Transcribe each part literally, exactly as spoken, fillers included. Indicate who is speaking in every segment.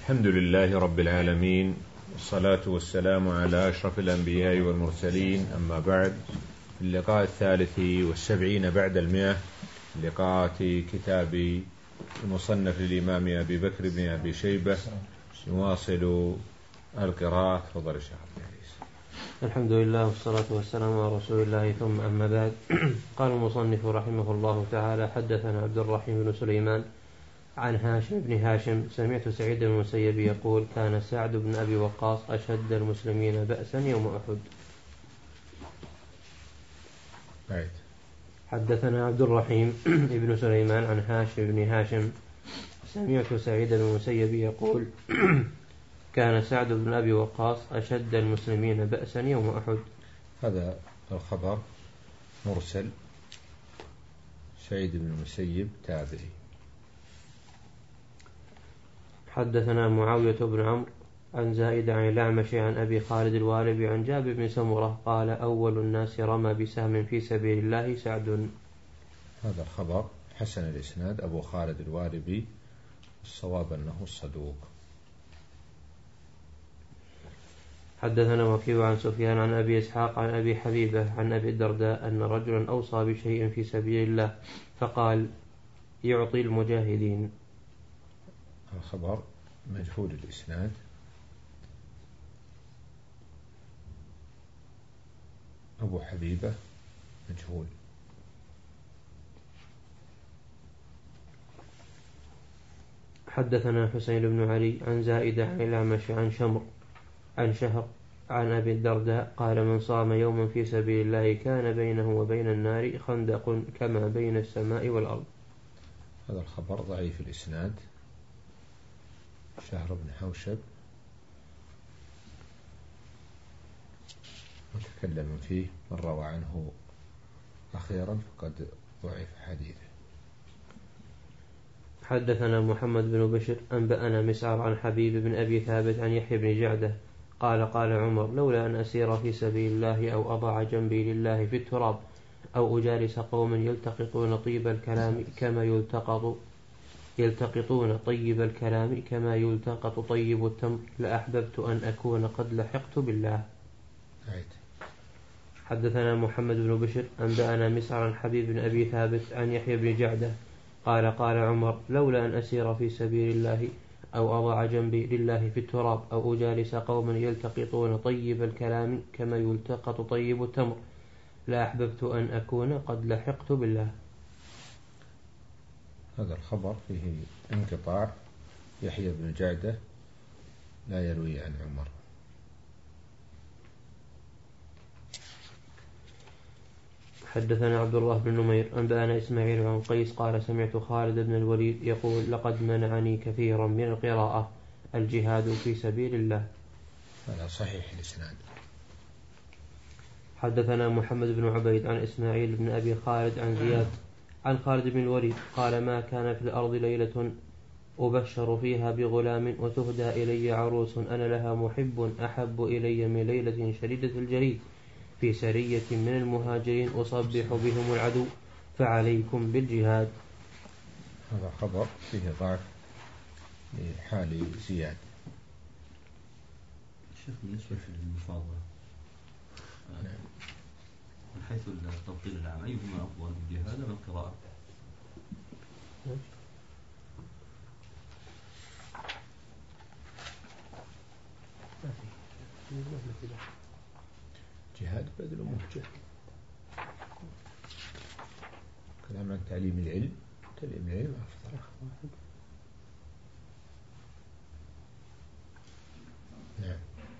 Speaker 1: الحمد لله رب العالمين، والصلاة والسلام على أشرف الأنبياء والمرسلين، أما بعد. في اللقاء الثالث والسبعين بعد المئة لقاءات كتاب المصنف للإمام أبي بكر بن أبي شيبة، نواصل القراءة. تفضل الشيخ.
Speaker 2: الحمد لله والصلاة والسلام على رسول الله، ثم أما بعد. قال المصنف رحمه الله تعالى: حدثنا عبد الرحيم بن سليمان عن هاشم بن هاشم سمعت سعيد بن المسيب يقول: كان سعد بن أبي وقاص أشد المسلمين بأسا يوم أحد. حدثنا عبد الرحيم بن سليمان عن هاشم بن هاشم سمعت سعيد بن المسيب يقول: كان سعد بن أبي وقاص أشد المسلمين بأسا يوم أحد.
Speaker 1: هذا الخبر مرسل، سعيد بن المسيب تابعي.
Speaker 2: حدثنا معاوية بن عمرو عن زائد عن الأعمش عن أبي خالد الوالبي عن جابر بن سمرة قال: أول الناس رمى بسهم في سبيل الله سعد.
Speaker 1: هذا الخبر حسن الإسناد، أبو خالد الوالبي، الصواب أنه الصدوق.
Speaker 2: حدثنا وكيع عن سفيان عن أبي إسحاق عن أبي حبيبة عن أبي الدرداء أن رجلا أوصى بشيء في سبيل الله فقال: يعطي المجاهدين.
Speaker 1: الخبر مجهول الإسناد، أبو حبيبة مجهول.
Speaker 2: حدثنا حسين بن علي عن زائدة عن الأعمش عن شمر عن شهر عن أبي الدرداء قال: من صام يوما في سبيل الله كان بينه وبين النار خندق كما بين السماء والأرض.
Speaker 1: هذا الخبر ضعيف الإسناد، شهر بن حوشب متكلم فيه، من روى عنه أخيرا فقد ضعف حديثه.
Speaker 2: حدثنا محمد بن بشر أنبأنا مسعر عن حبيب بن أبي ثابت عن يحيى بن جعدة قال: قال عمر: لولا أن أسير في سبيل الله أو أضع جنبي لله في التراب أو أجالس قوم يلتقطون طيب الكلام كما يلتقط يلتقطون طيب الكلام كما يلتقط طيب التمر لأحببت أن أكون قد لحقت بالله. حدثنا محمد بن بشر أنبأنا مسعر عن حبيب بن أبي ثابت عن يحيى بن جعدة قال: قال عمر: لولا أن أسير في سبيل الله أو أضع جنبي لله في التراب أو أجالس قوما يلتقطون طيب الكلام كما يلتقط طيب التمر لأحببت أن أكون قد لحقت بالله.
Speaker 1: هذا الخبر فيه انقطاع، يحيى بن جعدة لا يروي عن عمر.
Speaker 2: حدثنا عبد الله بن نمير أنبأنا إسماعيل عن قيس قال: سمعت خالد بن الوليد يقول: لقد منعني كثيرا من القراءة الجهاد في سبيل الله.
Speaker 1: هذا صحيح الإسناد.
Speaker 2: حدثنا محمد بن عبيد عن إسماعيل بن أبي خالد عن زياد عن خالد بن الوليد قال: ما كان في الأرض ليلة أبشر فيها بغلام وتهدى إلي عروس أنا لها محب أحب إلي من ليلة شديدة الجليد في سرية من المهاجرين أصبح بهم العدو فعليكم بالجهاد.
Speaker 1: هذا خبر فيه ضعف لحال زياد.
Speaker 3: شيخ بالنسبة للمفاضلة من حيث التفضيل العام أيهما أفضل، الجهاد أم القراءة؟
Speaker 1: جهاد بذل مهجة. كلام عن تعليم العلم، تعليم العلم أفضل. نعم.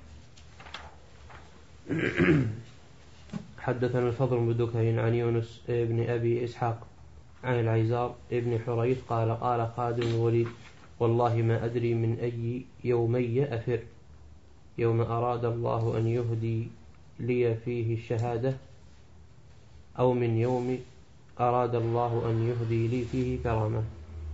Speaker 2: حدثنا الفضل بن دكين عن يونس ابن أبي إسحاق عن العيزار ابن حريث قال: قال خالد بن الوليد: والله ما أدري من أي يومي أفر، يوم أراد الله أن يهدي لي فيه الشهادة أو من يوم أراد الله أن يهدي لي فيه كرامة.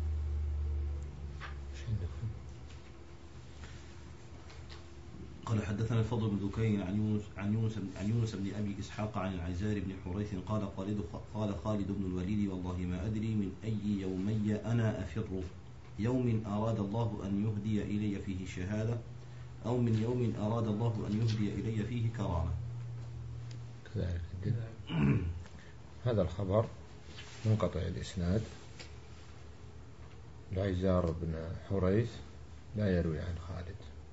Speaker 3: قال: حدثنا الفضل بن دكين عن يونس عن يونس عن يونس بن ابي اسحاق عن العزار بن حريث قال: قال خالد بن الوليد: والله ما ادري من اي يومي انا افر، يوم أراد الله أن يهدي إلي فيه شهادة، أو من يوم أراد الله أن يهدي إلي فيه كرامة.
Speaker 1: كذلك هذا الخبر منقطع الإسناد. العيزار بن حريث لا يروي عن خالد.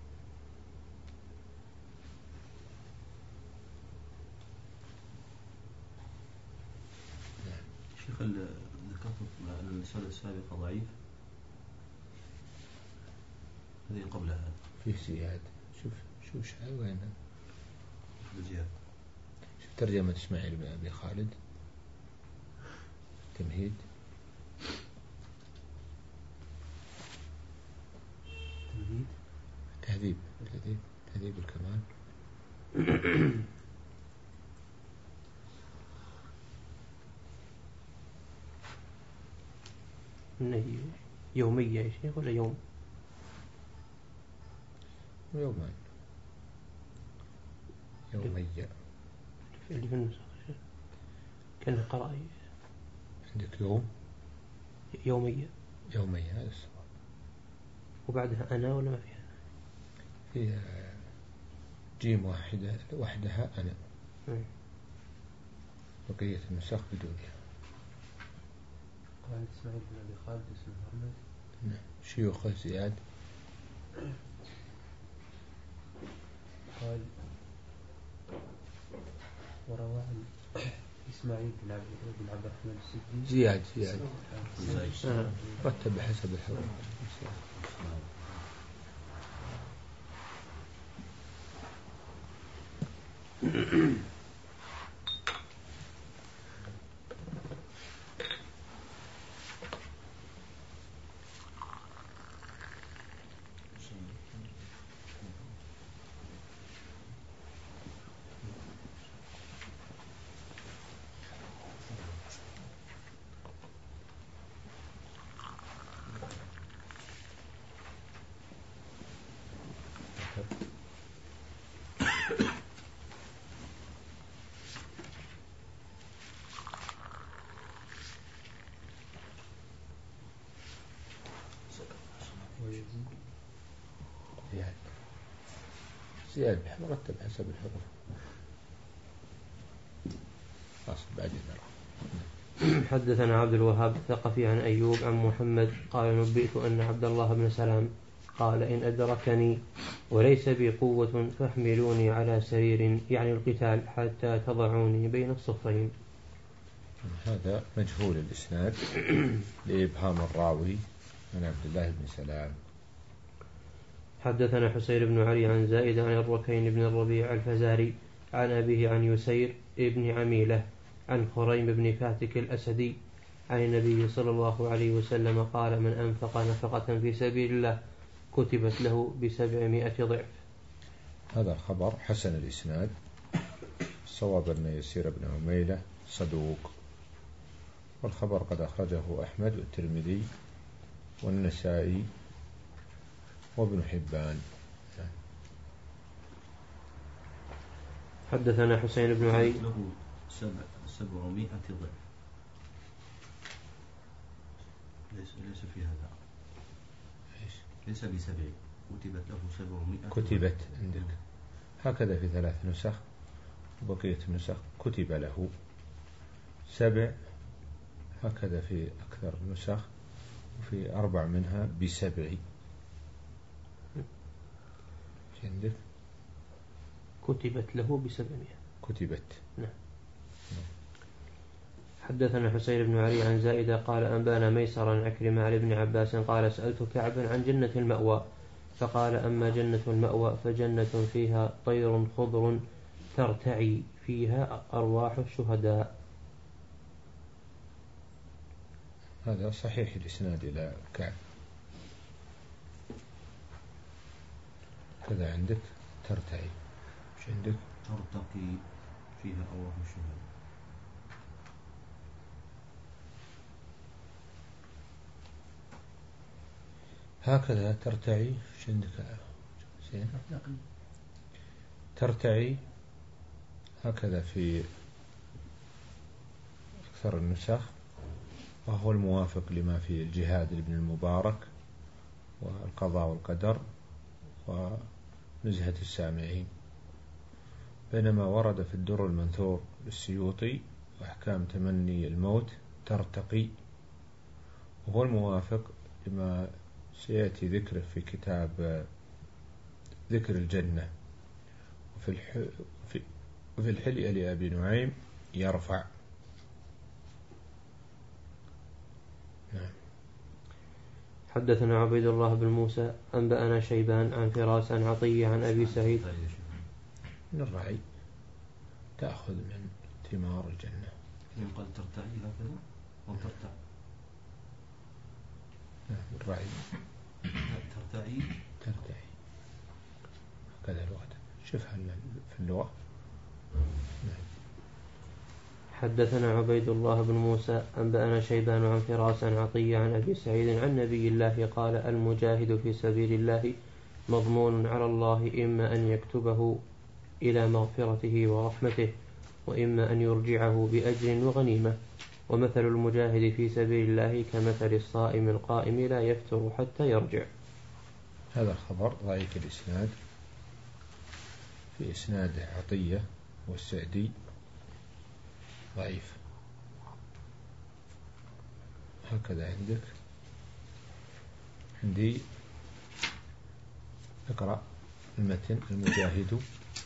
Speaker 3: شيخ ذكرت الرسالة السابقة ضعيف، هذه قبلها
Speaker 1: فيه زياد. شوف شوف شاي وين
Speaker 3: زياد.
Speaker 1: شوف ترجمة إسماعيل بن أبي خالد تمهيد.
Speaker 3: تمهيد
Speaker 1: تهذيب تهذيب تهذيب الكمال.
Speaker 2: يومية يا شيخ ولا يوم؟
Speaker 1: يومان يومية
Speaker 2: اللي في النسخ كان قرأي
Speaker 1: عندك يوم
Speaker 2: يومية
Speaker 1: يومية هذا الصواب.
Speaker 2: وبعدها أنا ولا ما فيها؟
Speaker 1: فيها جيم واحدة وحدها أنا. م. بقية النسخ بدونها.
Speaker 2: قال إسماعيل بن أبي خالد اسمه محمد.
Speaker 1: نعم. شيوخ زياد.
Speaker 2: قال وروى إسماعيل بن عبد بن عبد الرحمن السدي.
Speaker 1: زياد زياد آه. رتب بحسب الحروف. زياد زياد مرتب حسب الحروف. أصل بعدين نرى.
Speaker 2: حدثنا عبد الوهاب الثقفي عن أيوب عن محمد قال نبئت أن عبد الله بن سلام قال إن أدركني وليس بي قوة فاحملوني على سرير يعني القتال حتى تضعوني بين الصفين.
Speaker 1: هذا مجهول الإسناد لإبهام الراوي من عبد الله بن سلام.
Speaker 2: حدثنا حسين بن علي عن زائد عن الركين بن الربيع الفزاري عن أبيه عن يسير ابن عميلة عن خريم بن فاتك الأسدي عن النبي صلى الله عليه وسلم قال من أنفق نفقة في سبيل الله كتبت له بسبعمائة ضعف.
Speaker 1: هذا الخبر حسن الإسناد. الصواب أن يسير بن عميلة صدوق، والخبر قد أخرجه أحمد والترمذي والنسائي وابن حبان.
Speaker 2: حدثنا حسين بن علي
Speaker 3: له سبعمائة ضعف. ليس ليس في هذا ليس بسبع، كتبت له سبعمائة.
Speaker 1: كتبت عندك هكذا في ثلاث نسخ، وبقية النسخ كتب له سبع هكذا في أكثر النسخ، وفي أربع منها بسبع. عندك
Speaker 2: كتبت له بسبعمائة.
Speaker 1: كتبت.
Speaker 2: نعم. حدثنا حسين بن علي عن زائدة قال أنبانا ميسر عن عكرمة عن ابن عباس قال سألت كعبا عن جنة المأوى فقال أما جنة المأوى فجنة فيها طير خضر ترتعي فيها أرواح الشهداء.
Speaker 1: هذا صحيح الإسناد إلى كعب. كذا عندك ترتعي، مش عندك
Speaker 3: ترتقي فيها أرواح الشهداء.
Speaker 1: هكذا ترتعي، مش عندك زين ترتعي هكذا في أكثر النسخ، وهو الموافق لما في الجهاد لابن المبارك والقضاء والقدر ونزهة السامعين. بينما ورد في الدر المنثور للسيوطي وأحكام تمني الموت ترتقي، وهو الموافق لما سيأتي ذكره في كتاب ذكر الجنة. وفي, الح... وفي الحلية لأبي نعيم يرفع. نعم.
Speaker 2: حدثنا عبيد الله بن موسى أنبأنا شيبان عن فراس عن عطية عن أبي سعيد.
Speaker 1: من الرعي تأخذ من ثمار الجنة.
Speaker 3: قال ترتعي هكذا أو ترتع؟
Speaker 1: نعم الرعي
Speaker 3: ترتعي
Speaker 1: ترتعي هكذا لغة. شوفها في اللغة. نعم.
Speaker 2: حدثنا عبيد الله بن موسى أنبأنا شيبان عن فراس عن عطية عن أبي سعيد عن نبي الله قال: المجاهد في سبيل الله مضمون على الله، إما أن يكتبه إلى مغفرته ورحمته، وإما أن يرجعه بأجر وغنيمة. ومثل المجاهد في سبيل الله كمثل الصائم القائم لا يفتر حتى يرجع.
Speaker 1: هذا الخبر ضعيف الإسناد، في إسناده عطية والسعدي ضعيف. هكذا عندك. عندي اقرأ المتن. المجاهد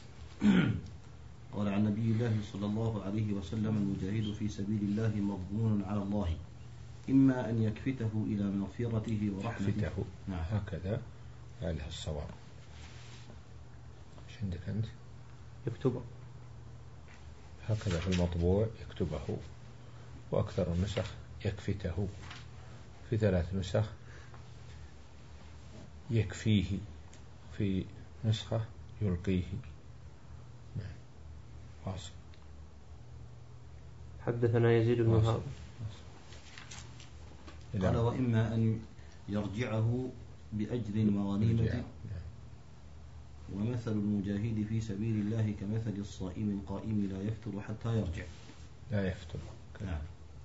Speaker 3: قال عن نبي الله صلى الله عليه وسلم: المجاهد في سبيل الله مضمون على الله، إما أن يكفته إلى مغفرته ورحمته.
Speaker 1: يكفته.
Speaker 3: نعم.
Speaker 1: هكذا عليه الصواب. ايش عندك أنت؟
Speaker 2: يكتبه.
Speaker 1: هكذا في المطبوع يكتبه، وأكثر النسخ يكفته. في ثلاث نسخ يكفيه، في نسخة يلقيه. نعم. واصل.
Speaker 2: حدثنا يزيد بن هارون
Speaker 3: قال: وإما أن يرجعه بأجر وغنيمة. ومثل المجاهد في سبيل الله كمثل الصائم القائم لا يفتر حتى يرجع.
Speaker 1: لا يفتر.
Speaker 3: نعم.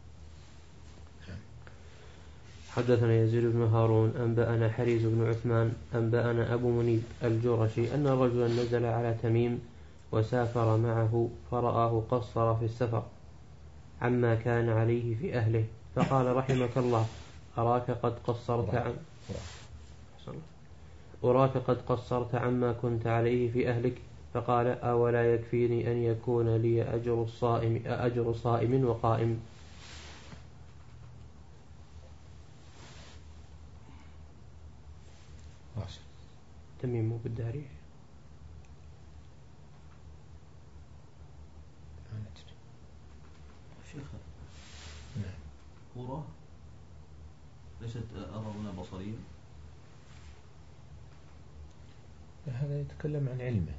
Speaker 2: حدثنا يزيد بن هارون أنبأنا حريز بن عثمان أنبأنا أبو منيب الجرشي أن رجلا نزل على تميم وسافر معه، فرآه قصر في السفر عما كان عليه في أهله، فقال: رحمك الله، أراك قد قصرت عن أراك قد قصرت عما كنت عليه في أهلك. فقال: أولا يكفيني أن يكون لي أجر الصائم أجر صائم وقائم.
Speaker 1: واصل.
Speaker 2: تميم بالداري.
Speaker 3: شيخ.
Speaker 1: نعم.
Speaker 3: قرى ليست أراضنا بصرية.
Speaker 1: هذا يتكلم عن علمه.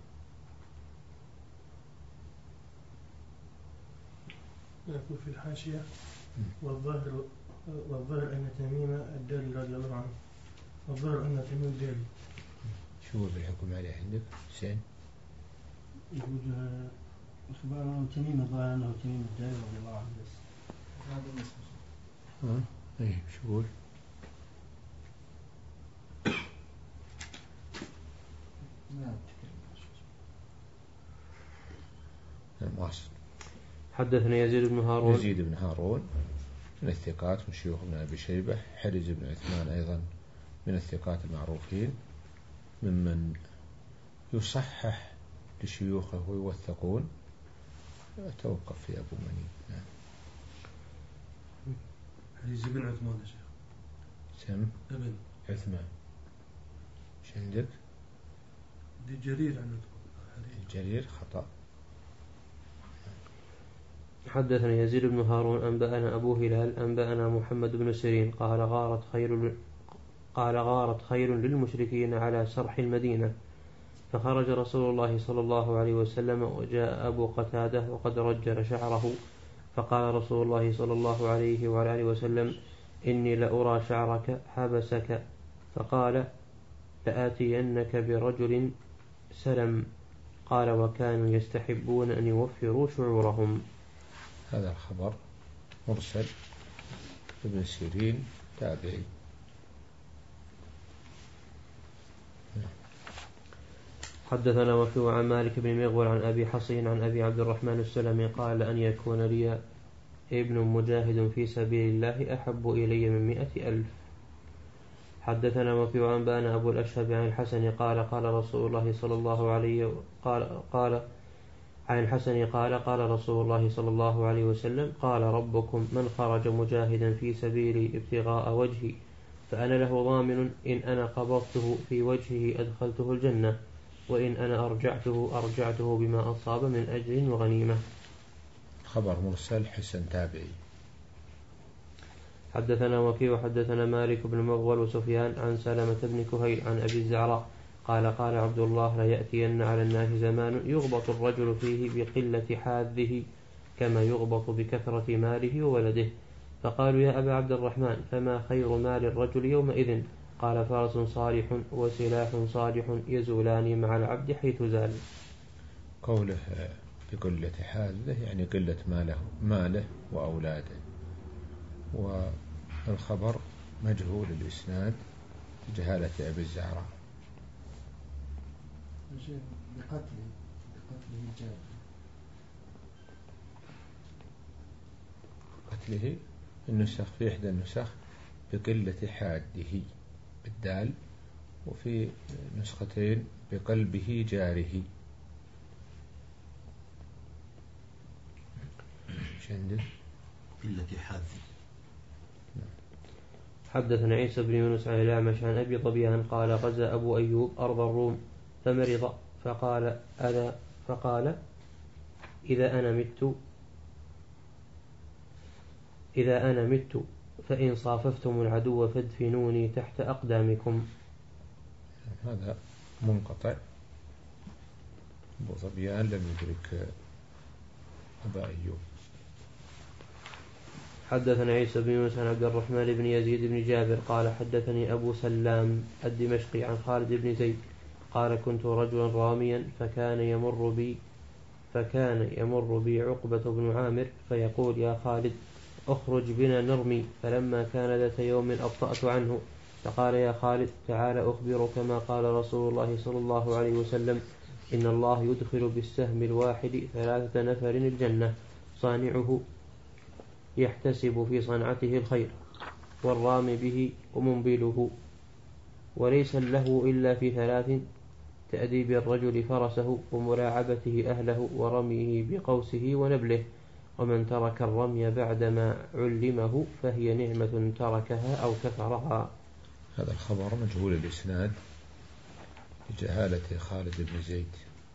Speaker 4: يقول في الحاشية: والظاهر والظاهر أن تميم الداري رضي الله عنه، والظاهر أن تميم الداري.
Speaker 1: شو هو الحكم عليه عندك حسين؟
Speaker 4: يقول إخبارنا عن تميم، الظاهر أنه تميم الداري رضي الله عنه. بس هذا النسبة.
Speaker 1: ها؟ إيه شو يقول؟ واصل.
Speaker 2: حدثنا يزيد بن هارون
Speaker 1: يزيد بن هارون من الثقات من شيوخ ابن أبي شيبة. حرز بن عثمان أيضا من الثقات المعروفين، ممن يصحح لشيوخه ويوثقون. توقف في أبو منيب. نعم.
Speaker 4: حرز بن عثمان يا شيخ.
Speaker 1: سم
Speaker 4: ابن
Speaker 1: عثمان. ايش عندك؟
Speaker 4: دي جرير عن
Speaker 2: جرير خطأ. حدثنا يزيد بن هارون أنبأنا أبو هلال أنبأنا محمد بن سيرين قال غارت خير قال غارت خير للمشركين على سرح المدينة، فخرج رسول الله صلى الله عليه وسلم وجاء أبو قتادة وقد رجل شعره، فقال رسول الله صلى الله عليه وعلى آله وسلم: إني لأرى شعرك حبسك. فقال: لآتينك برجل سلم. قال: وكانوا يستحبون أن يوفروا شعورهم.
Speaker 1: هذا الخبر مرسل. ابن سيرين تابعي.
Speaker 2: حدثنا وكيع عن مالك بن مغول عن أبي حصين عن أبي عبد الرحمن السلمي قال أن يكون لي ابن مجاهد في سبيل الله أحب إلي من مئة ألف. حدثنا وكيع عن أنبانا أبو الأشهب عن الحسن قال قال رسول الله صلى الله عليه قال قال عن الحسن قال قال رسول الله صلى الله عليه وسلم قال ربكم من خرج مجاهدا في سبيلي ابتغاء وجهي فأنا له ضامن إن أنا قبضته في وجهه أدخلته الجنة وإن أنا أرجعته أرجعته بما أصاب من أجر وغنيمة.
Speaker 1: خبر مرسل حسن تابعي.
Speaker 2: حدثنا وكيع حدثنا مالك بن مغول وسفيان عن سلمة بن كهيل عن أبي الزعراء قال قال عبد الله لا يأتين على الناس زمان يغبط الرجل فيه بقلة حاذه كما يغبط بكثرة ماله وولده. فقالوا يا أبا عبد الرحمن فما خير مال الرجل يومئذ؟ قال فرس صالح وسلاح صالح يزولان مع العبد حيث زال.
Speaker 1: قوله بقلة حاذه يعني قلة ماله ماله وأولاده. والخبر مجهول الإسناد جهالة أبي الزعراء.
Speaker 5: بقتله بقتله الجابر
Speaker 1: قتله النسخ في إحدى النسخ بقلة حاده بالدال وفي نسختين بقلبه جاره. شندل
Speaker 3: قلة حاده.
Speaker 2: حدثنا عيسى بن يونس عن الأعمش عن أبي ظبيان قال غزا أبو أيوب أرض الروم فمرض فقال أنا فقال إذا أنا مت إذا أنا مت فإن صاففتم العدو فادفنوني تحت أقدامكم.
Speaker 1: هذا منقطع. أبو ظبيان لم يدرك أبا أيوب.
Speaker 2: حدثنا عيسى بن يونس عن عبد الرحمن بن يزيد بن جابر قال حدثني أبو سلام الدمشقي عن خالد بن زيد قال كنت رجلا راميا فكان يمر بي فكان يمر بي عقبة بن عامر فيقول يا خالد اخرج بنا نرمي فلما كان ذات يوم أبطأت عنه فقال يا خالد تعال أخبرك ما قال رسول الله صلى الله عليه وسلم إن الله يدخل بالسهم الواحد ثلاثة نفر الجنة صانعه يحتسب في صنعته الخير والرامي به ومنبله وليس له إلا في ثلاث تأديب الرجل فرسه وملاعبته أهله ورميه بقوسه ونبله ومن ترك الرمي بعدما علمه فهي نعمة تركها أو كفرها.
Speaker 1: هذا الخبر مجهول الإسناد بجهالة خالد بن زيد.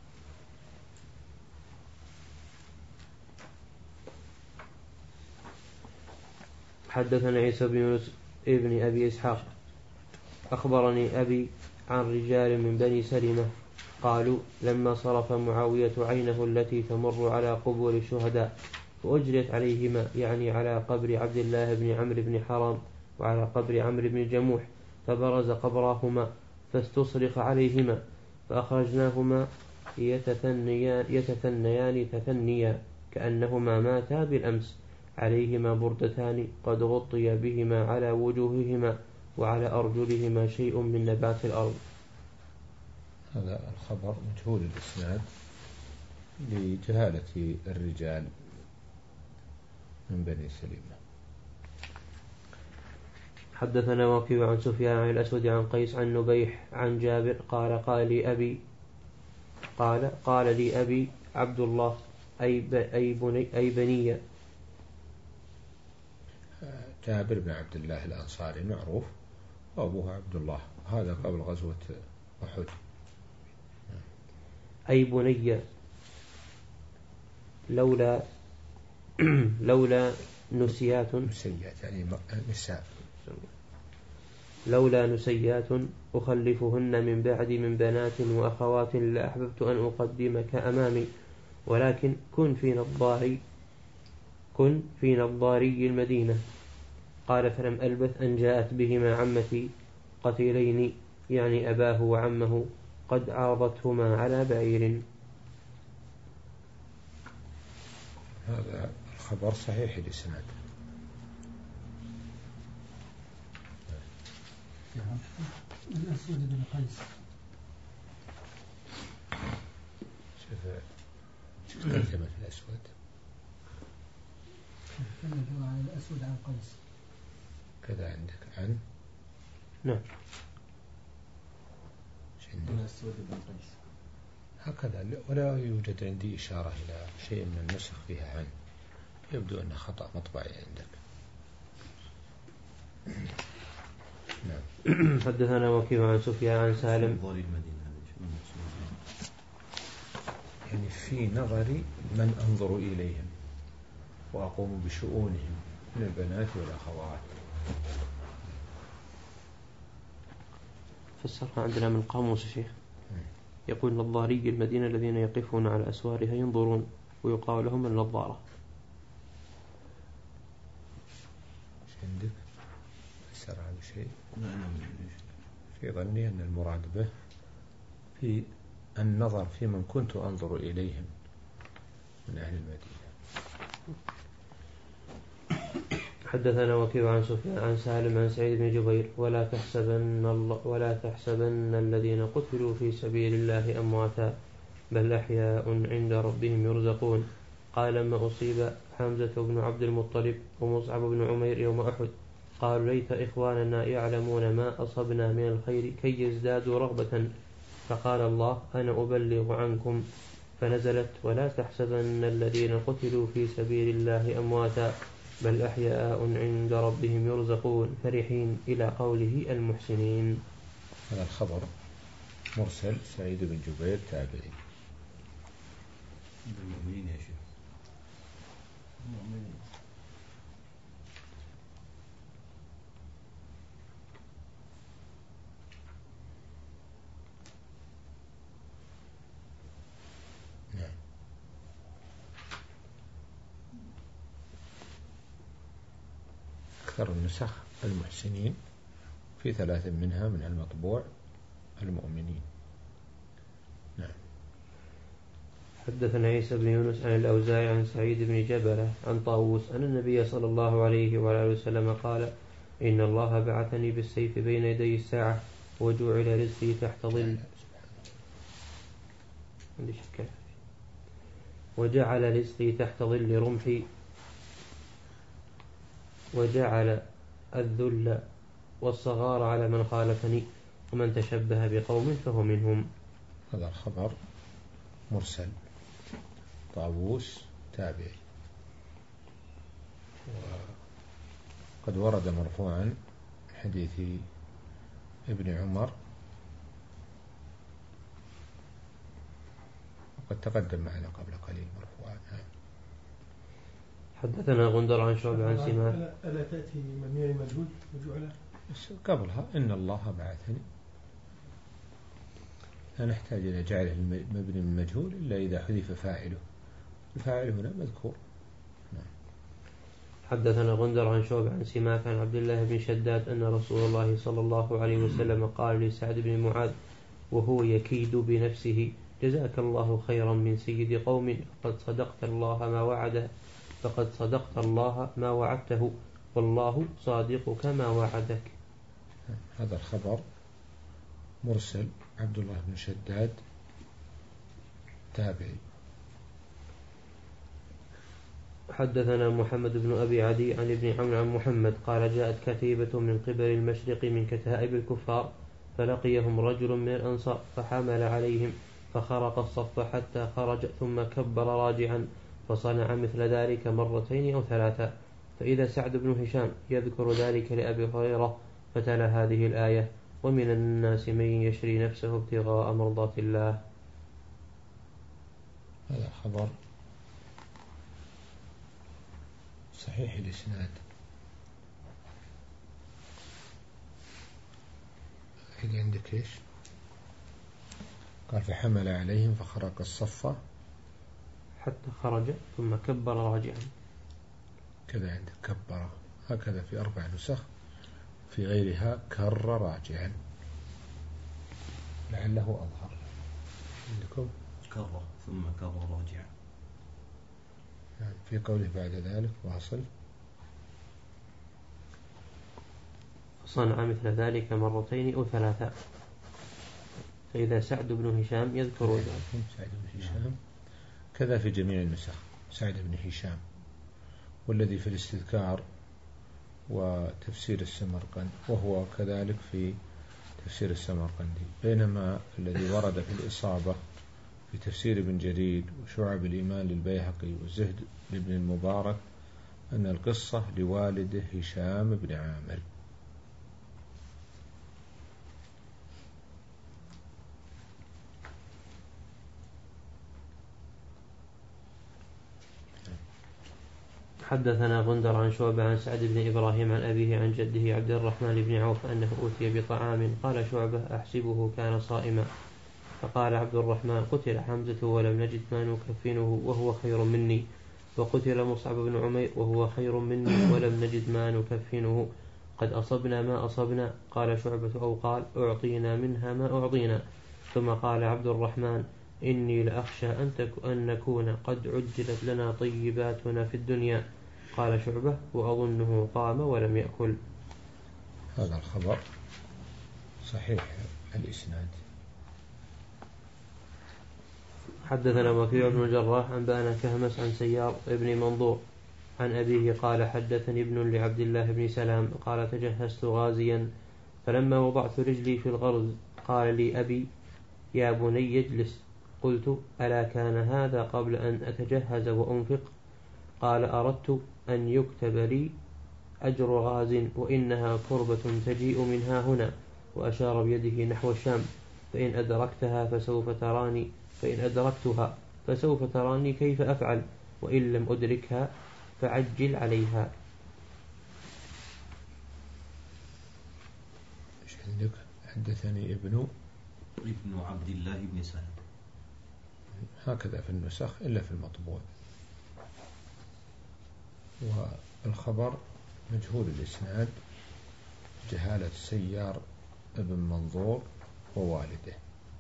Speaker 2: حدثنا عيسى بن يونس ابن أبي إسحاق أخبرني أبي عن رجال من بني سلمة قالوا لما صرف معاوية عينه التي تمر على قبور الشهداء وأجرت عليهما يعني على قبر عبد الله بن عمرو بن حرام وعلى قبر عمرو بن جموح فبرز قبراهما فاستصرخ عليهما فأخرجناهما يتثنيان, يتثنيان تثنيا كأنهما ماتا بالأمس عليهما بردتان قد غطي بهما على وجوههما وعلى أرجلهما شيء من نبات الأرض.
Speaker 1: هذا الخبر مجهول الإسناد لجهالة الرجال من بني سلمة.
Speaker 2: حدثنا وكيع عن سفيان عن الأسود عن قيس عن نبيح عن جابر قال قال لي أبي قال قال لي أبي عبد الله أي, أي, بني أي بني.
Speaker 1: جابر بن عبد الله الأنصاري معروف وأبوه عبد الله هذا قبل غزوة أحد.
Speaker 2: أي بني لولا لولا نسيات
Speaker 1: نسيات يعني نساء
Speaker 2: لولا نسيات أخلفهن من بعد من بنات وأخوات لأحببت أن أقدمك أمامي ولكن كن في نظاري كن في نظاري المدينة. قال فلم ألبث أن جاءت بهما عمتي قتيلين يعني أباه وعمه قد عاضتهما على بعير.
Speaker 1: هذا الخبر صحيح الإسناد.
Speaker 5: الأسود بن قيس
Speaker 1: شوف ترجمة الأسود
Speaker 5: كما عن الأسود عن قيس
Speaker 1: كذا عندك عن
Speaker 2: نعم
Speaker 5: عن الأسود عن قيس
Speaker 1: هكذا، ولا يوجد عندي إشارة إلى شيء من النسخ فيها عن، يبدو أنه خطأ مطبعي عندك.
Speaker 2: نعم. حدثنا وكيع عن سفيان عن سالم
Speaker 1: يعني في نظري من أنظر إليهم وأقوم بشؤونهم من البنات والأخوات.
Speaker 2: فسرها عندنا من قاموس الشيخ، يقول نظاري المدينة الذين يقفون على أسوارها ينظرون ويقال لهم النظارة.
Speaker 1: ايش عندك؟ فسرها بشيء؟ في ظني أن المراد به في النظر في من كنت أنظر إليهم من أهل المدينة.
Speaker 2: حدثنا وكيع عن سفيان عن سالم عن سعيد بن جبير ولا تحسبن الله ولا تحسبن الذين قتلوا في سبيل الله أمواتا بل أحياء عند ربهم يرزقون. قال لما أصيب حمزة بن عبد المطلب ومصعب بن عمير يوم أحد قالوا ليت إخواننا يعلمون ما أصبنا من الخير كي يزدادوا رغبة، فقال الله أنا أبلغ عنكم فنزلت ولا تحسبن الذين قتلوا في سبيل الله أمواتا بل أحياء عند ربهم يرزقون فرحين إلى قوله المحسنين.
Speaker 1: هذا الخبر مرسل سعيد بن جبير تابعي.
Speaker 3: المؤمنين يا شيخ المؤمنين.
Speaker 1: نعم. أكثر النسخ المحسنين، في ثلاث منها من المطبوع المؤمنين. نعم.
Speaker 2: حدثنا عيسى بن يونس عن الأوزاعي عن سعيد بن جبلة عن طاووس أن النبي صلى الله عليه وعلى آله وسلم قال إن الله بعثني بالسيف بين يدي الساعة وجعل رزقي تحت ظل وجعل رزقي تحت ظل رمحي وجعل الذل والصغار على من خالفني ومن تشبه بقوم فهو منهم.
Speaker 1: هذا الخبر مرسل طاووس تابعي، وقد ورد مرفوعا حديث ابن عمر وقد تقدم معنا قبل قليل مرفوعا.
Speaker 2: حدثنا غندر عن شعبة عن سماك
Speaker 4: ألا تأتي مبنية مجهول وجعل
Speaker 1: قبلها إن الله بعثني، لا نحتاج إلى جعله مبني من مجهول إلا إذا حذف فاعله، الفاعل هنا مذكور. نعم.
Speaker 2: حدثنا غندر عن شعبة عن سماك عن عبد الله بن شداد أن رسول الله صلى الله عليه وسلم قال لسعد بن معاذ وهو يكيد بنفسه جزاك الله خيرا من سيد قوم فقد صدقت الله ما وعده فقد صدقت الله ما وعدته والله صادقك ما وعدك.
Speaker 1: هذا الخبر مرسل عبد الله بن شداد تابعي.
Speaker 2: حدثنا محمد بن أبي عدي عن ابن عون عن محمد قال جاءت كتيبة من قبل المشرق من كتائب الكفار فلقيهم رجل من الأنصار فحمل عليهم فخرق الصف حتى خرج ثم كبر راجعا فصنع مثل ذلك مرتين أو ثلاثة، فإذا سعد بن هشام يذكر ذلك لأبي هريرة فتلا هذه الآية ومن الناس من يشري نفسه ابتغاء مرضات الله.
Speaker 1: هذا خبر صحيح الإسناد. هل عندك إيش؟ قال فحمل عليهم فخرق الصف
Speaker 2: حتى خرج ثم كبر راجعا.
Speaker 1: كذا عندك كبر، هكذا في أربع نسخ، في غيرها كر راجعا لعله أظهر عندكم
Speaker 3: كر ثم كر راجعا.
Speaker 1: يعني في قوله بعد ذلك واصل
Speaker 2: صنع مثل ذلك مرتين أو ثلاثة. فإذا سعد بن هشام يذكر ذلك.
Speaker 1: سعد بن هشام كذا في جميع النسخ سعد بن هشام، والذي في الاستذكار وتفسير السمرقند وهو كذلك في تفسير السمرقندي، بينما الذي ورد في الإصابة في تفسير ابن جريد وشعب الإيمان للبيهقي والزهد لابن المبارك أن القصة لوالده هشام بن عامر.
Speaker 2: حدثنا غندر عن شعبة عن سعد بن إبراهيم عن أبيه عن جده عبد الرحمن بن عوف أنه أوتي بطعام، قال شعبة أحسبه كان صائما، فقال عبد الرحمن قتل حمزة ولم نجد ما نكفنه وهو خير مني، وقتل مصعب بن عمير وهو خير مني ولم نجد ما نكفنه، قد أصبنا ما أصبنا. قال شعبة أو قال أعطينا منها ما أعطينا. ثم قال عبد الرحمن إني لأخشى أن نكون قد عجلت لنا طيباتنا في الدنيا. قال شعبة وأظنه قام ولم يأكل.
Speaker 1: هذا الخبر صحيح الإسناد.
Speaker 2: حدثنا وكيع بن الجراح أنبأنا كهمس عن سيار ابن منظور عن أبيه قال حدثني ابن لعبد الله بن سلام قال تجهزت غازيا فلما وضعت رجلي في الغرز قال لي أبي يا بني اجلس. قلت ألا كان هذا قبل أن أتجهز وأنفق؟ قال أردت أن يكتب لي أجر غاز وإنها كربة تجيء منها هنا، وأشار بيده نحو الشام، فإن أدركتها فسوف تراني فإن أدركتها فسوف تراني كيف أفعل، وإن لم أدركها فعجل عليها.
Speaker 1: إيش عندك؟ حدثني ابن
Speaker 3: ابن عبد الله بن سلام،
Speaker 1: هكذا في النسخ إلا في المطبوع. والخبر مجهول الإسناد، جهالة سيار ابن منظور ووالده.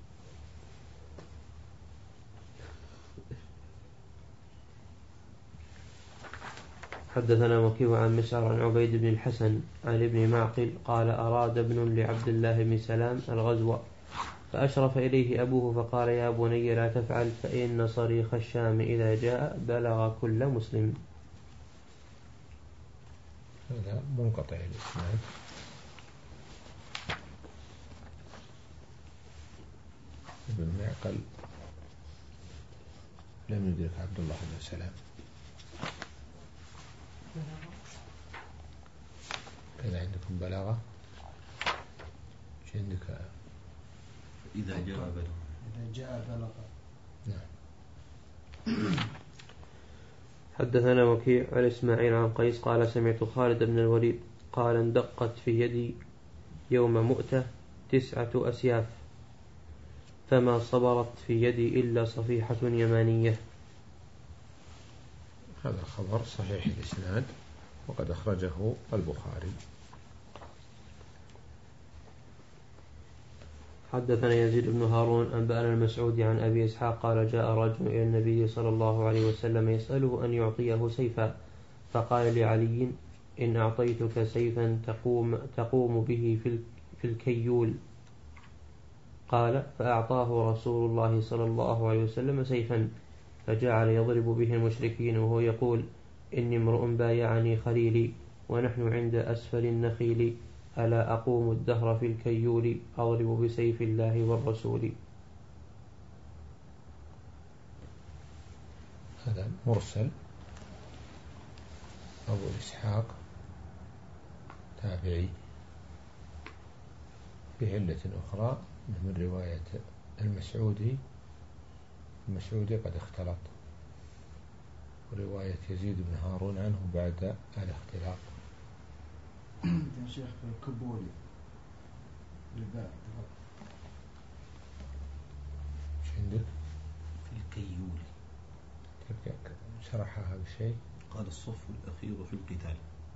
Speaker 2: حدثنا وكيع عن مسعر عن عبيد بن الحسن عن ابن معقل قال أراد ابن لعبد الله بن سلام الغزو، فأشرف إليه أبوه فقال يا بني لا تفعل، فإن صريخ الشام إذا جاء بلغ كل مسلم.
Speaker 1: هذا منقطع الإسناد. ابن معقل لم يدرك عبد الله بن سلام. كذا عندكم بلاغة؟ ايش عندك؟
Speaker 3: إذا جاء بلغ.
Speaker 5: إذا جاء بلغ.
Speaker 1: نعم.
Speaker 2: حدثنا وكيع عن إسماعيل عن قيس قال سمعت خالد بن الوليد قال اندقت في يدي يوم مؤتة تسعة أسياف فما صبرت في يدي إلا صفيحة يمانية.
Speaker 1: هذا خبر صحيح الإسناد وقد أخرجه البخاري.
Speaker 2: حدثنا يزيد بن هارون أنبأنا المسعودي عن أبي إسحاق قال جاء رجل إلى النبي صلى الله عليه وسلم يسأله أن يعطيه سيفا، فقال لعلي إن أعطيتك سيفا تقوم, تقوم به في الكيول. قال فأعطاه رسول الله صلى الله عليه وسلم سيفا فجعل يضرب به المشركين وهو يقول إني امرؤ بايعني خليلي ونحن عند أسفل النخيل، ألا أقوم الدهر في الكيول أضرب بسيف الله والرسول.
Speaker 1: هذا مرسل. أبو إسحاق تابعي بعلة أخرى من رواية المسعودي. المسعودي قد اختلط، ورواية يزيد بن هارون عنه بعد الاختلاط.
Speaker 5: يا شيخ كبولي الباب
Speaker 1: ايش عندك؟
Speaker 3: في الكيول
Speaker 1: شرحها بشيء.
Speaker 3: قال الصف الأخير في القتال.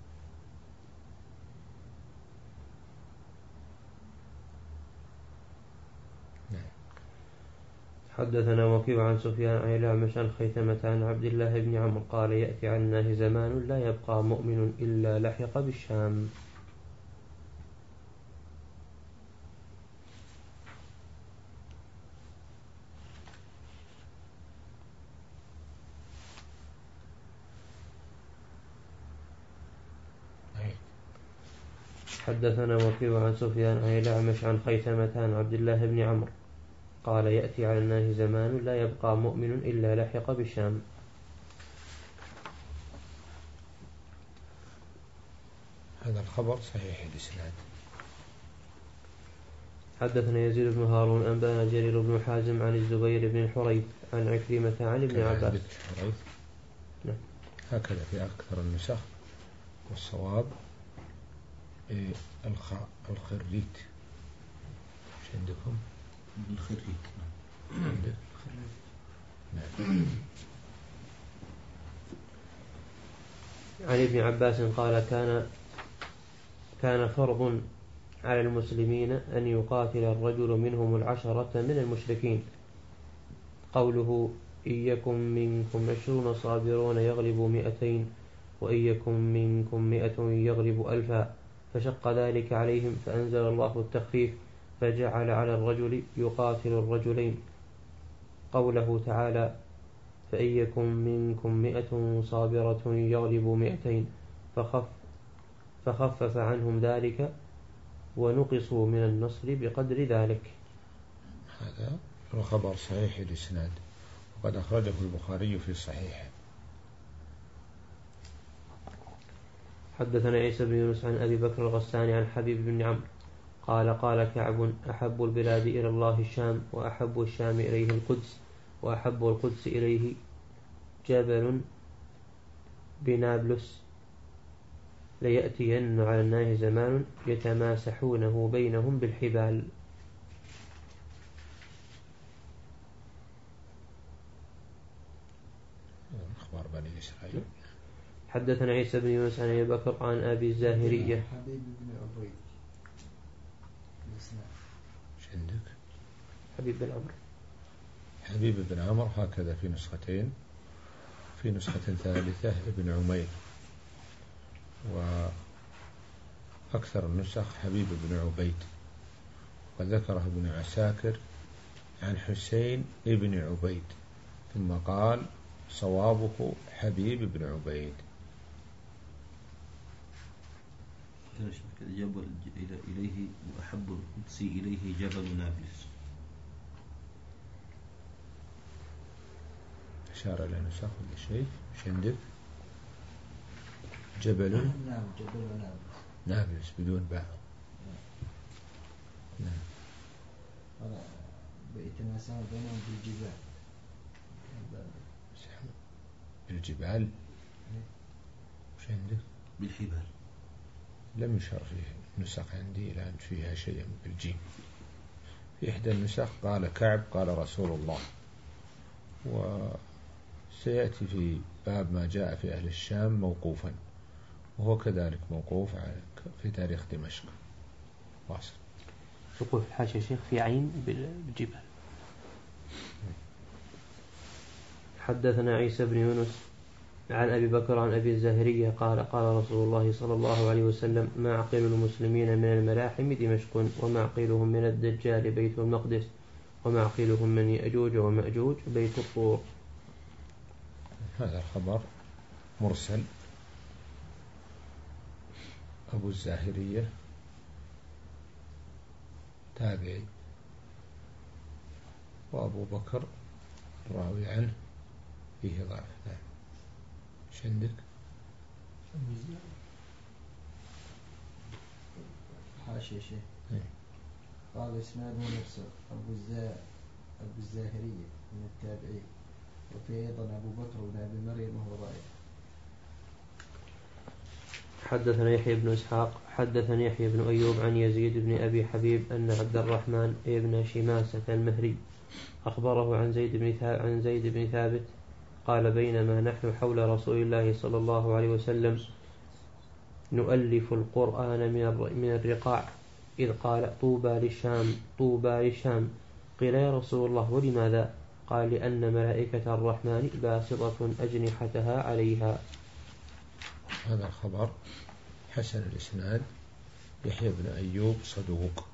Speaker 1: نعم.
Speaker 2: حدثنا وكيع عن سفيان عن الأعمش عن خيثمة عن عبد الله بن عمرو قال يأتي عنا زمان لا يبقى مؤمن إلا لحق بالشام. حدثنا وكيع عن سفيان عن الأعمش عن خيثمة عن عبد الله بن عمرو قال يأتي على الناس زمان لا يبقى مؤمن إلا لحق بالشام.
Speaker 1: هذا الخبر صحيح الإسناد.
Speaker 2: حدثنا يزيد بن هارون أنبانا جرير بن حازم عن الزبير بن الحريث عن عكرمة عن ابن عباس.
Speaker 1: نعم. هكذا في أكثر النسخ، والصواب الخاء الخريت. ايش عندكم؟
Speaker 3: الخريت.
Speaker 1: عندك نعم.
Speaker 2: عن ابن عباس قال كان كان فرض على المسلمين أن يقاتل الرجل منهم العشرة من المشركين. قوله إن يكن منكم عشرون صابرون يغلبوا مئتين وإن يكن منكم مئة يغلب ألفا، فشق ذلك عليهم فأنزل الله التخفيف فجعل على الرجل يقاتل الرجلين. قوله تعالى فإن يكن منكم مئة صابرة يغلبوا مئتين فخف فخفف عنهم ذلك ونقصوا من النصر بقدر ذلك.
Speaker 1: هذا الخبر صحيح الإسناد، وقد أخرجه البخاري في صحيحه.
Speaker 2: حدثنا عيسى بن يونس عن أبي بكر الغساني عن حبيب بن عمرو قال قال كعب أحب البلاد إلى الله الشام وأحب الشام إليه القدس وأحب القدس إليه جبل بنابلس ليأتين على الناس زمان يتماسحونه بينهم بالحبال.
Speaker 1: أخبار بني إسرائيل.
Speaker 2: حدثنا عيسى بن يونس عن أبي بكر عن أبي الزاهرية.
Speaker 5: حبيب بن عبيد.
Speaker 1: ايش عندك؟
Speaker 2: حبيب بن عمرو.
Speaker 1: حبيب بن عمرو هكذا في نسختين، في نسخة ثالثة ابن عمير، وأكثر النسخ حبيب بن عبيد. وذكره ابن عساكر عن حسين ابن عبيد، ثم قال صوابه حبيب بن عبيد.
Speaker 3: جبل إليه وأحب القدس إليه جبل نابلس.
Speaker 1: أشار إلى نسخ ولا شيء؟ ايش عندك؟ جبل
Speaker 5: نعم جبل نابلس.
Speaker 1: نابلس بدون باء. نعم.
Speaker 5: بيتماسون بينهم بالجبال.
Speaker 1: بالجبال. ايش عندك؟
Speaker 3: بالحبال.
Speaker 1: لم يشر فيه نسخ عندي الآن فيها شيء بالجيم. في إحدى النسخ قال كعب قال رسول الله، وسيأتي في باب ما جاء في أهل الشام موقوفا، وهو كذلك موقوف في تاريخ دمشق. واصل.
Speaker 2: يقول في الحاشية شيخ في عين بالجبال. حدثنا عيسى بن يونس عن أبي بكر عن أبي الزاهرية قال قال رسول الله صلى الله عليه وسلم معقل المسلمين من الملاحم دمشق ومعقلهم من الدجال بيت المقدس ومعقلهم من يأجوج ومأجوج بيت الطور.
Speaker 1: هذا الخبر مرسل. أبو الزاهرية تابعي، وأبو بكر الراوي عنه فيه ضعف. نعم. ايش عندك؟
Speaker 5: حاشية شيء. قال إسناد مرسل أبو الزا أبو الزاهرية من التابعين، وفي أيضا أبو بكر بن أبي مريم وهو ضعيف.
Speaker 2: حدثنا يحيى بن إسحاق حدثني يحيى بن أيوب عن يزيد بن أبي حبيب أن عبد الرحمن بن شماسة المهري أخبره عن زيد بن عن زيد بن ثابت قال بينما نحن حول رسول الله صلى الله عليه وسلم نؤلف القرآن من الرقاع إذ قال طوبى للشام طوبى للشام. قيل يا رسول الله ولماذا؟ قال لأن ملائكة الرحمن باسطة أجنحتها عليها.
Speaker 1: هذا الخبر حسن الإسناد. يحيى بن أيوب صدوق.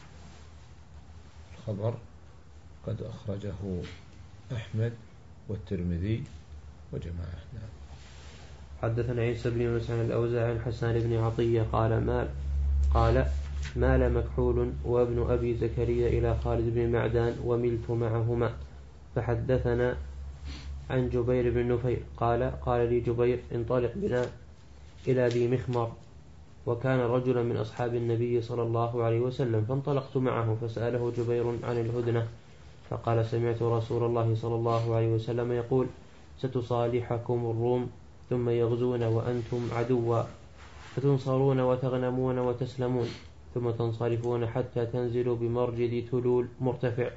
Speaker 1: الخبر قد أخرجه أحمد والترمذي وجماعة. نعم.
Speaker 2: حدثنا عيسى بن يونس عن الأوزاعي عن حسان بن عطية قال ما قال: مال مكحول وابن أبي زكريا إلى خالد بن معدان وملت معهما. فحدثنا عن جبير بن نفير قال: قال لي جبير: انطلق بنا إلى ذي مخمر، وكان رجلا من أصحاب النبي صلى الله عليه وسلم، فانطلقت معه فسأله جبير عن الهدنة، فقال: سمعت رسول الله صلى الله عليه وسلم يقول: ستصالحكم الروم ثم يغزون وأنتم عدوا، فتنصرون وتغنمون وتسلمون، ثم تنصرفون حتى تنزلوا بمرج ذي تلول مرتفع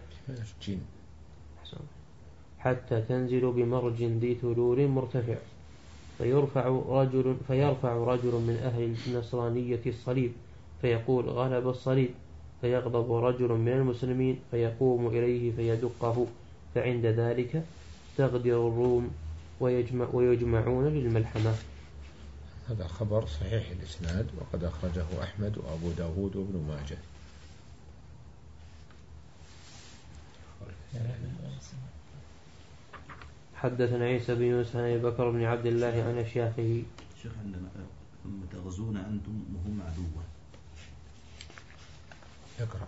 Speaker 2: حتى تنزلوا بمرج ذي تلول مرتفع فيرفع رجل, فيرفع رجل من أهل النصرانية الصليب فيقول: غلب الصليب، فيغضب رجل من المسلمين فيقوم إليه فيدقه، فعند ذلك تغدر الروم ويجمع ويجمعون للملحمة.
Speaker 1: هذا خبر صحيح الإسناد، وقد أخرجه أحمد وأبو داود وابن ماجه.
Speaker 2: حدثنا عيسى بن يونس عن أبي بكر بن عبد الله عن أشياخه.
Speaker 3: شيخ عندنا ثم تغزون أنتم وهم عدوا.
Speaker 1: اقرأ.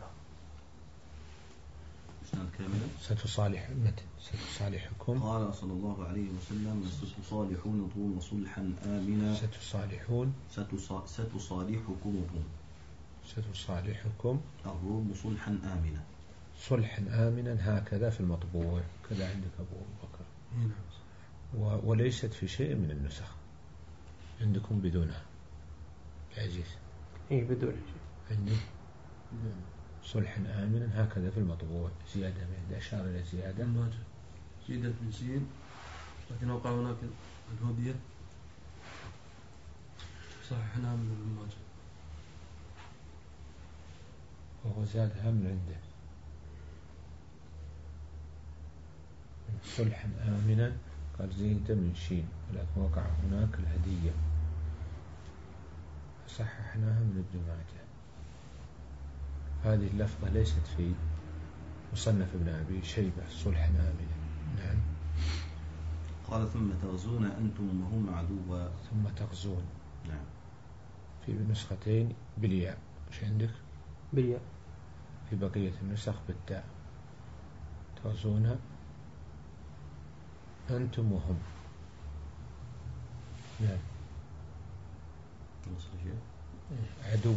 Speaker 3: إسناد كاملا.
Speaker 1: ستصالح متى ستصالحكم.
Speaker 3: قال صلى الله عليه وسلم: ستصالحون الروم صلحا آمنا.
Speaker 1: ستصالحون
Speaker 3: ستصالحكم الروم
Speaker 1: ستصالحكم
Speaker 3: الروم صلحا آمنا.
Speaker 1: صلحا آمنا هكذا في المطبوع كذا عندك أبو بكر، وليست في شيء من النسخ عندكم بدونها عزيز.
Speaker 2: إيه بدون شيء
Speaker 1: عندي صلحا آمنا هكذا في المطبوع، زيادة من أشار إلى زيادة
Speaker 6: زيادة من سين، لكن وقع هناك الهدية صححنا من ابن ماجه،
Speaker 1: وهو زادها من عنده صلحا آمنا، قال زيادة من شين، ولكن وقع هناك الهدية صححناها من ابن ماجه. هذه اللفظة ليست في مصنف ابن أبي شيبة صلحا آمنا. نعم.
Speaker 3: قال: ثم تغزون أنتم وهم عدوا.
Speaker 1: ثم تغزون.
Speaker 3: نعم.
Speaker 1: في نسختين بالياء، وش عندك؟
Speaker 2: بالياء.
Speaker 1: في بقية النسخ بالتاء. تغزون أنتم وهم. نعم. عدوا.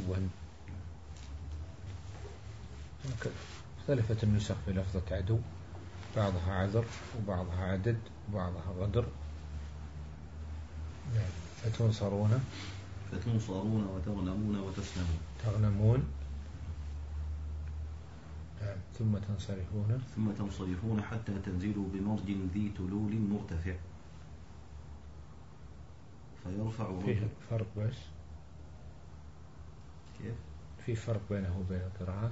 Speaker 1: اختلفت النسخ في لفظة عدو، بعضها عذر وبعضها عدد وبعضها غدر. نعم. فتنصرون
Speaker 3: فتنصرون وتغنمون وتسلمون.
Speaker 1: تغنمون. نعم. ثم تنصرفون
Speaker 3: ثم تنصرفون حتى تنزلوا بمرج ذي تلول مرتفع فيرفع.
Speaker 1: فيه فرق بس.
Speaker 3: كيف؟
Speaker 1: في فرق بينه وبين القراءة.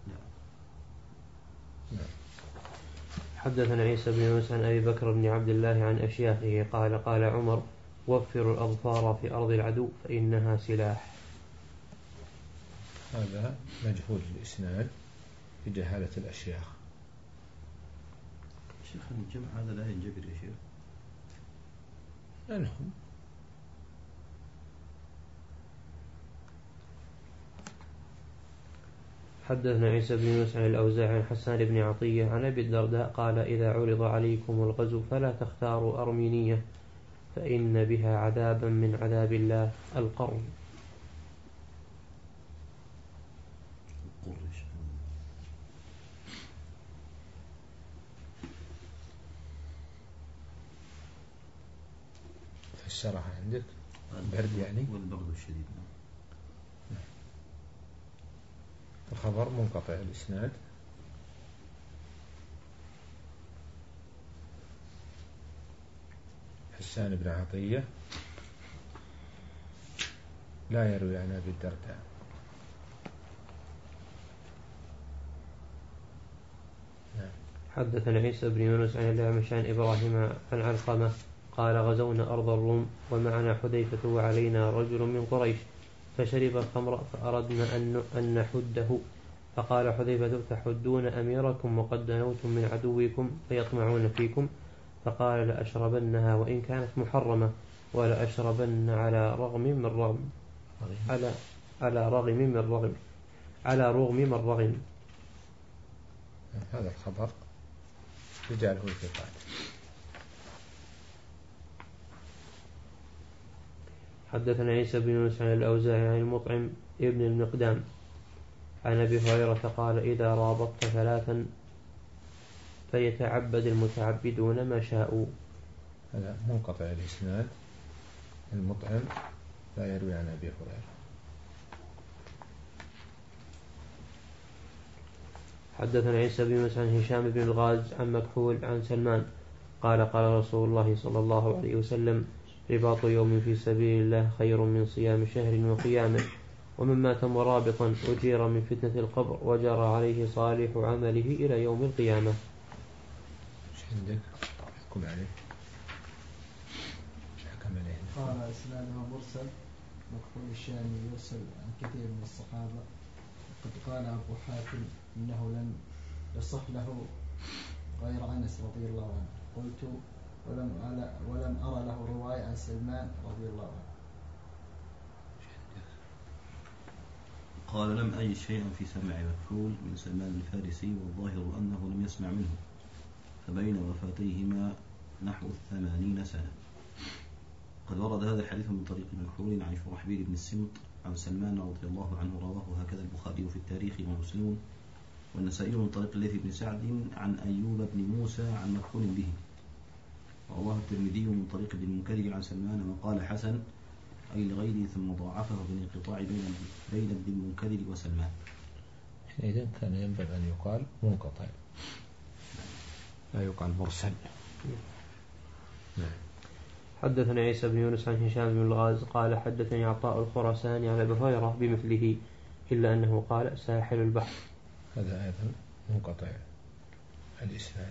Speaker 1: نعم.
Speaker 2: حدثنا عيسى بن يونس عن أبي بكر بن عبد الله عن أشياخه قال: قال عمر: وفروا الأظفار في أرض العدو فإنها سلاح.
Speaker 1: هذا مجهول الإسناد بجهالة الأشياخ.
Speaker 3: شيخ الجمع هذا لا ينجبر يا شيخ.
Speaker 1: أنهم
Speaker 2: حدثنا عيسى بن يونس عن الأوزاعي عن حسان بن عطية عن أبي الدرداء قال: إذا عرض عليكم الغزو فلا تختاروا أرمينية فإن بها عذابا من عذاب الله القرن.
Speaker 1: فسرها عندك برد يعني
Speaker 3: والبرد الشديد.
Speaker 1: الخبر منقطع الإسناد. حسان بن عطية لا يروي عن أبي الدرداء.
Speaker 2: حدثنا عيسى بن يونس عن الأعمش عن إبراهيم عن علقمة قال: غزونا أرض الروم ومعنا حذيفة وعلينا رجل من قريش فشرب الخمر فأردنا أن نحده، فقال حذيفة: تحدون أميركم وقد دنوتم من عدوكم فيطمعون فيكم؟ فقال: لأشربنها وإن كانت محرمة، ولا أشربن على رغم من رغم على على رغم من رغم على رغم من رغم.
Speaker 1: هذا الخبر رجاله ثقات.
Speaker 2: حدثنا عيسى بن يونس عن الأوزاعي عن المطعم ابن المقدام عن أبي هريرة قال إذا رابطت ثلاثا فيتعبد المتعبدون ما شاءوا.
Speaker 1: هذا منقطع الإسناد. المطعم لا يروي عن أبي هريرة.
Speaker 2: حدثنا عيسى بن يونس عن هشام بن الغاز عن مكحول عن سلمان قال قال رسول الله صلى الله عليه وسلم رباط يوم في سبيل الله خير من صيام شهر وقيامه، ومن مات مرابطا أجير من فتنة القبر وجرى عليه صالح عمله إلى يوم القيامة.
Speaker 1: ايش عندك؟ احكم عليه. ايش حكم عليه؟
Speaker 5: قال إسناده مرسل مكحول الشامي يرسل عن كثير من الصحابة. قد قال أبو حاتم إنه لم يصح له غير أنس رضي الله عنه. قلت ولم ولم أرى له رواية عن سلمان رضي الله عنه.
Speaker 3: قال لم أجد شيئا في سماع مكحول من سلمان الفارسي، والظاهر أنه لم يسمع منه، فبين وفاتيهما نحو ثمانين سنة. قد ورد هذا الحديث من طريق مكحول عن شرحبيل بن السمط عن سلمان رضي الله عنه، رواه هكذا البخاري في التاريخ ومسلم والنسائي من طريق الليث بن سعد عن أيوب بن موسى عن مكحول به، رواه الترمذي من طريق ابن المنكدر عن سلمان وقال حسن أي لغيره، ثم ضاعفه بالانقطاع بين بين ابن المنكدر وسلمان.
Speaker 1: إذن كان ينبغي أن يقال منقطع لا يقال مرسل.
Speaker 2: حدثنا عيسى بن يونس عن هشام بن الغاز قال حدثني عطاء الخراساني عن أبي هريرة بمثله إلا أنه قال ساحل البحر.
Speaker 1: هذا أيضا منقطع الإسناد.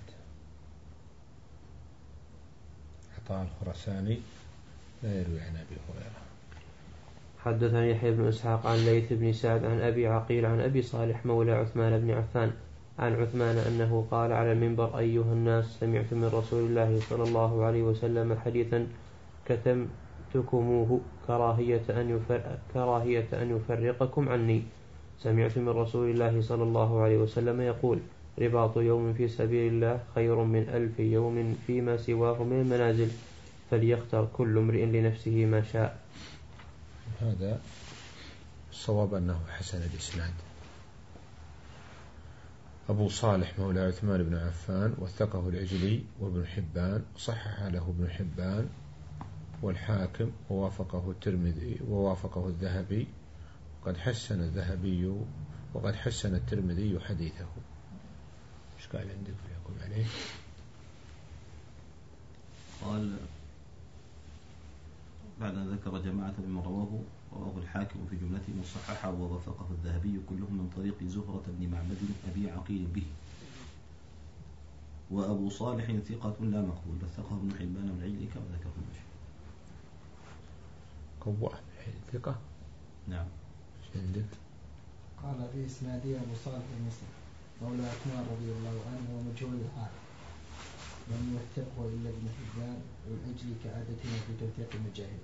Speaker 1: عطاء الخراساني لا يروي عن أبي هريرة.
Speaker 2: حدثني يحيى بن إسحاق عن ليث بن سعد عن أبي عقيل عن أبي صالح مولى عثمان بن عفان عن عثمان أنه قال على المنبر أيها الناس سمعت من رسول الله صلى الله عليه وسلم حديثا كتمتكموه كراهية أن, يفر... كراهية أن يفرقكم عني. سمعت من رسول الله صلى الله عليه وسلم يقول رباط يوم في سبيل الله خير من ألف يوم فيما سواه من المنازل، فليختر كل امرئ لنفسه ما شاء.
Speaker 1: هذا الصواب أنه حسن الإسناد. أبو صالح مولى عثمان بن عفان وثقه العجلي وابن حبان، صحح له ابن حبان والحاكم ووافقه الترمذي ووافقه الذهبي، وقد حسن الذهبي وقد حسن الترمذي حديثه. ايش قال عندك فيكم عليه؟
Speaker 3: قال بعد أن ذكر جماعة مما رواه رواه الحاكم في جملته مصححة ووافقه الذهبي كلهم من طريق زهرة بن معبد أبي عقيل به. وأبو صالح ثقة لا مقبول، وثقه ابن حبان والعجلي كما ذكر المشي.
Speaker 1: قوة ثقة.
Speaker 3: نعم.
Speaker 1: ايش عندك؟
Speaker 5: قال في إسناده أبو صالح المصري مولى عثمان رضي الله عنه ومجهول الحال، لم يوثقه إلا ابن حبان والعجلي كعادتنا في توثيق المجاهد.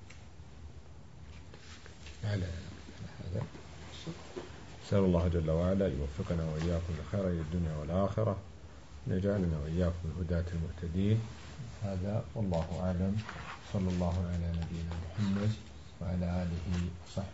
Speaker 1: على هذا نسأل الله جل وعلا يوفقنا وإياكم لخير الدنيا والآخرة، نجعلنا وإياكم الهداة المهتدين. هذا والله أعلم. صلى الله على نبينا محمد وعلى آله وصحبه.